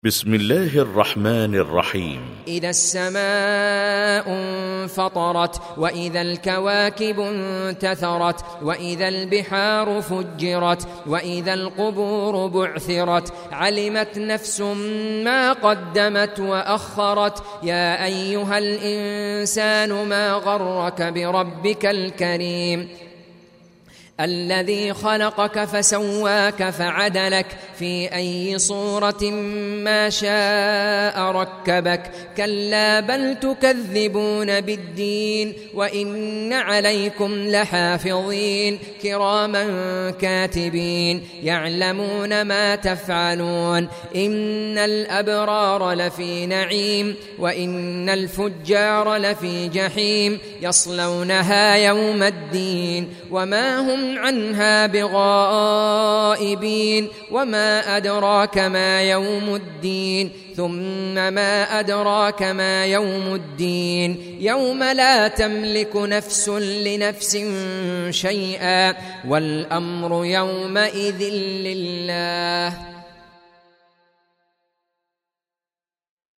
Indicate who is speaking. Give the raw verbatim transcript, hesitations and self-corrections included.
Speaker 1: بسم الله الرحمن الرحيم.
Speaker 2: إذا السماء انفطرت وإذا الكواكب انتثرت وإذا البحار فجرت وإذا القبور بعثرت علمت نفس ما قدمت وأخرت يا أيها الإنسان ما غرك بربك الكريم الذي خلقك فسواك فعدلك في أي صورة ما شاء ركبك كلا بل تكذبون بالدين وإن عليكم لحافظين كراما كاتبين يعلمون ما تفعلون إن الأبرار لفي نعيم وإن الفجار لفي جحيم يصلونها يوم الدين وما هم عنها بغائبين وما أدراك ما يوم الدين ثم ما أدراك ما يوم الدين يوم لا تملك نفس لنفس شيئا والأمر يومئذ لله.